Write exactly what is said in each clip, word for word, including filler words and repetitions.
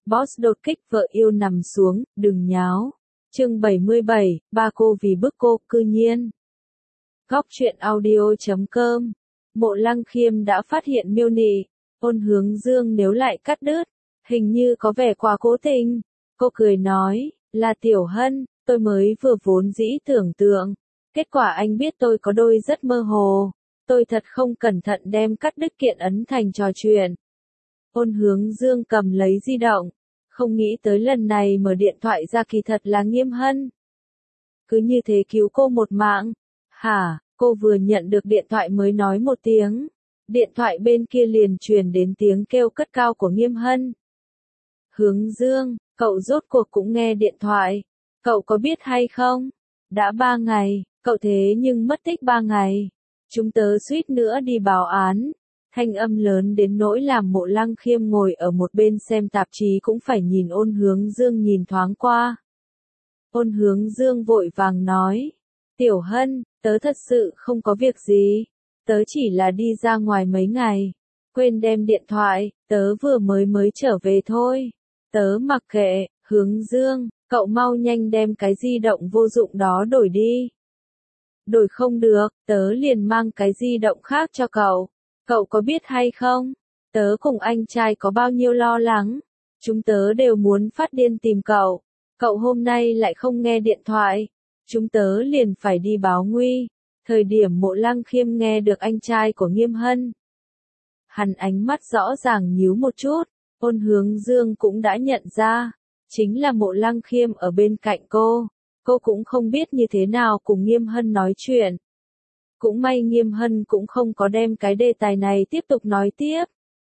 Boss đột kích vợ yêu nằm xuống, đừng nháo. Chương bảy mươi bảy, ba cô vì bức cô, cư nhiên. Góc truyện audio chấm com. Mộ Lăng Khiêm đã phát hiện miêu nị, Ôn Hướng Dương nếu lại cắt đứt, hình như có vẻ quá cố tình. Cô cười nói, là Tiểu Hân, tôi mới vừa vốn dĩ tưởng tượng. Kết quả anh biết tôi có đôi rất mơ hồ. Tôi thật không cẩn thận đem cắt đứt kiện ấn thành trò chuyện. Ôn Hướng Dương cầm lấy di động. Không nghĩ tới lần này mở điện thoại ra kỳ thật là Nghiêm Hân. Cứ như thế cứu cô một mạng. Hả, cô vừa nhận được điện thoại mới nói một tiếng. Điện thoại bên kia liền truyền đến tiếng kêu cất cao của Nghiêm Hân. Hướng Dương, cậu rốt cuộc cũng nghe điện thoại. Cậu có biết hay không? Đã ba ngày, cậu thế nhưng mất tích ba ngày. Chúng tớ suýt nữa đi báo án. Thanh âm lớn đến nỗi làm Mộ Lăng Khiêm ngồi ở một bên xem tạp chí cũng phải nhìn Ôn Hướng Dương nhìn thoáng qua. Ôn Hướng Dương vội vàng nói. Tiểu Hân, tớ thật sự không có việc gì. Tớ chỉ là đi ra ngoài mấy ngày. Quên đem điện thoại, tớ vừa mới mới trở về thôi. Tớ mặc kệ, Hướng Dương, cậu mau nhanh đem cái di động vô dụng đó đổi đi. Đổi không được, tớ liền mang cái di động khác cho cậu. Cậu có biết hay không? Tớ cùng anh trai có bao nhiêu lo lắng. Chúng tớ đều muốn phát điên tìm cậu. Cậu hôm nay lại không nghe điện thoại. Chúng tớ liền phải đi báo nguy. Thời điểm Mộ Lăng Khiêm nghe được anh trai của Nghiêm Hân. Hắn ánh mắt rõ ràng nhíu một chút. Ôn Hướng Dương cũng đã nhận ra. Chính là Mộ Lăng Khiêm ở bên cạnh cô. Cô cũng không biết như thế nào cùng Nghiêm Hân nói chuyện. Cũng may Nghiêm Hân cũng không có đem cái đề tài này tiếp tục nói tiếp.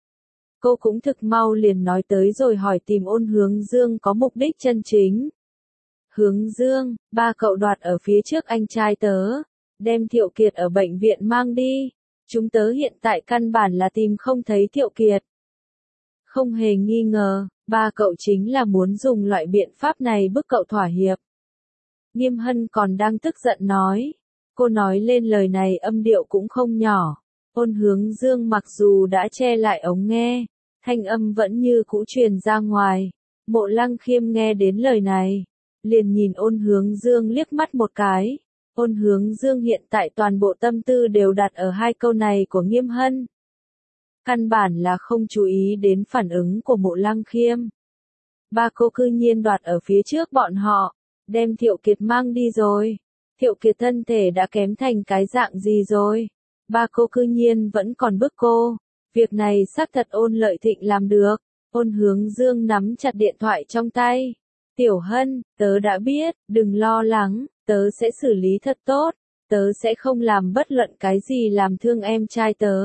Cô cũng thực mau liền nói tới rồi hỏi tìm Ôn Hướng Dương có mục đích chân chính. Hướng Dương, ba cậu đoạt ở phía trước anh trai tớ, đem Thiệu Kiệt ở bệnh viện mang đi. Chúng tớ hiện tại căn bản là tìm không thấy Thiệu Kiệt. Không hề nghi ngờ, ba cậu chính là muốn dùng loại biện pháp này bức cậu thỏa hiệp. Nghiêm Hân còn đang tức giận nói. Cô nói lên lời này âm điệu cũng không nhỏ. Ôn Hướng Dương mặc dù đã che lại ống nghe, thanh âm vẫn như cũ truyền ra ngoài. Mộ Lăng Khiêm nghe đến lời này, liền nhìn Ôn Hướng Dương liếc mắt một cái. Ôn Hướng Dương hiện tại toàn bộ tâm tư đều đặt ở hai câu này của Nghiêm Hân. Căn bản là không chú ý đến phản ứng của Mộ Lăng Khiêm. Ba cô cư nhiên đoạt ở phía trước bọn họ, đem Thiệu Kiệt mang đi rồi. Thiệu Kiệt thân thể đã kém thành cái dạng gì rồi? Ba cô cư nhiên vẫn còn bức cô. Việc này xác thật Ôn Lợi Thịnh làm được. Ôn Hướng Dương nắm chặt điện thoại trong tay. Tiểu Hân, tớ đã biết, đừng lo lắng, tớ sẽ xử lý thật tốt. Tớ sẽ không làm bất luận cái gì làm thương em trai tớ.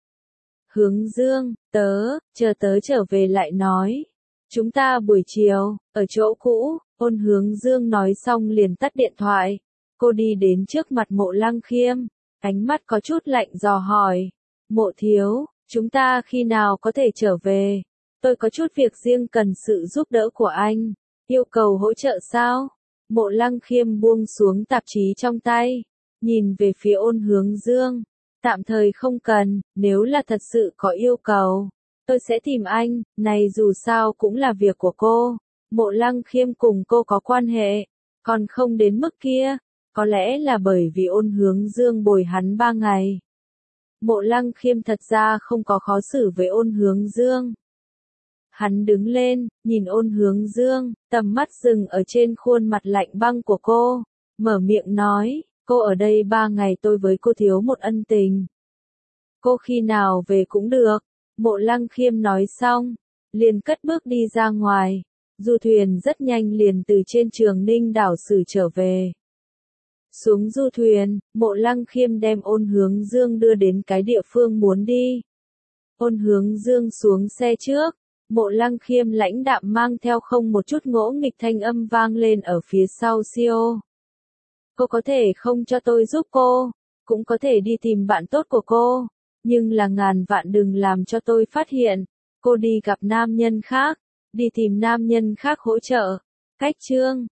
Hướng Dương, tớ, chờ tớ trở về lại nói. Chúng ta buổi chiều, ở chỗ cũ, Ôn Hướng Dương nói xong liền tắt điện thoại. Cô đi đến trước mặt Mộ Lăng Khiêm, ánh mắt có chút lạnh dò hỏi. Mộ thiếu, chúng ta khi nào có thể trở về? Tôi có chút việc riêng cần sự giúp đỡ của anh. Yêu cầu hỗ trợ sao? Mộ Lăng Khiêm buông xuống tạp chí trong tay, nhìn về phía Ôn Hướng Dương. Tạm thời không cần, nếu là thật sự có yêu cầu, tôi sẽ tìm anh, này dù sao cũng là việc của cô. Mộ Lăng Khiêm cùng cô có quan hệ, còn không đến mức kia. Có lẽ là bởi vì Ôn Hướng Dương bồi hắn ba ngày. Mộ Lăng Khiêm thật ra không có khó xử với Ôn Hướng Dương. Hắn đứng lên, nhìn Ôn Hướng Dương, tầm mắt dừng ở trên khuôn mặt lạnh băng của cô, mở miệng nói, cô ở đây ba ngày tôi với cô thiếu một ân tình. Cô khi nào về cũng được. Mộ Lăng Khiêm nói xong, liền cất bước đi ra ngoài. Du thuyền rất nhanh liền từ trên Trường Ninh đảo xử trở về. Xuống du thuyền, Mộ Lăng Khiêm đem Ôn Hướng Dương đưa đến cái địa phương muốn đi. Ôn Hướng Dương xuống xe trước, Mộ Lăng Khiêm lãnh đạm mang theo không một chút ngỗ nghịch thanh âm vang lên ở phía sau siêu. Cô có thể không cho tôi giúp cô, cũng có thể đi tìm bạn tốt của cô, nhưng là ngàn vạn đừng làm cho tôi phát hiện, cô đi gặp nam nhân khác, đi tìm nam nhân khác hỗ trợ. Cách chương,